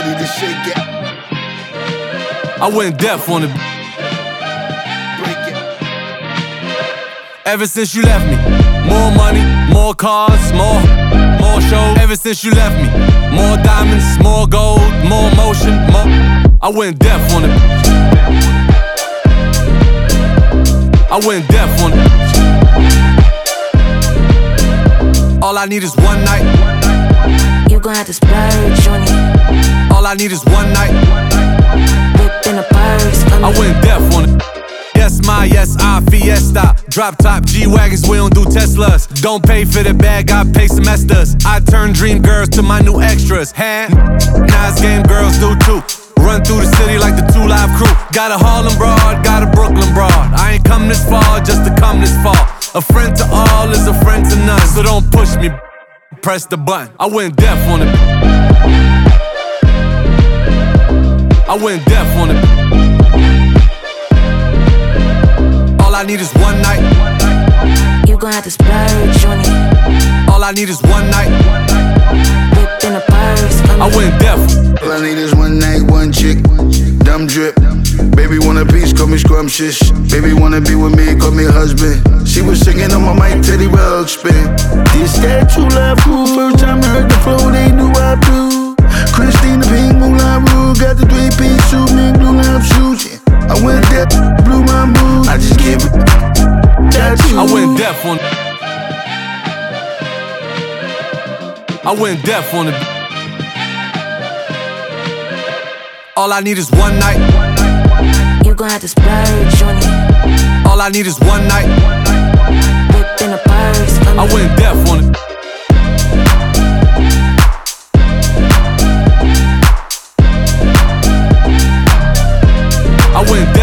ready to shake it. I went deaf on it. Break it. Ever since you left me, more money, more cars, more shows. Ever since you left me, more diamonds, more gold, more motion, more. I went deaf on it. I went deaf on it. All I need is one night. You gon' have to splurge on it. All I need is one night. Whip in a purse for me. I went deaf on it. Yes, I fiesta. Drop top G-Wagons, we don't do Teslas. Don't pay for the bag, I pay semesters. I turn dream girls to my new extras. Nice game girls do too. Run through the city like the 2 Live Crew. Got a Harlem broad, got a Brooklyn broad. I ain't come this far just to come this far. A friend to all is a friend to none. So don't push me, press the button. I went deaf on it. I went deaf on it. All I need is one night. You gon' have to splurge on it. All I need is one night. Whip in a purse for me. I went deaf. All I need is one night, one chick, dumb drip. Baby want a piece, call me scrumptious. Baby wanna be with me, call me husband. She was singing on my mic, Teddy Ruxpin. This that true love cool, first time I heard the flow, they knew I do. Christina Pink, Moulin Rouge, got the 3-piece suit, me blue love shoes. Yeah. I went deaf, blew my mood. I just give it that you. I went deaf on it. I went deaf on it. All I need is one night. You gon' have to splurge on it. All I need is one night. Whip in a purse for me. I went deaf on it. I went deaf.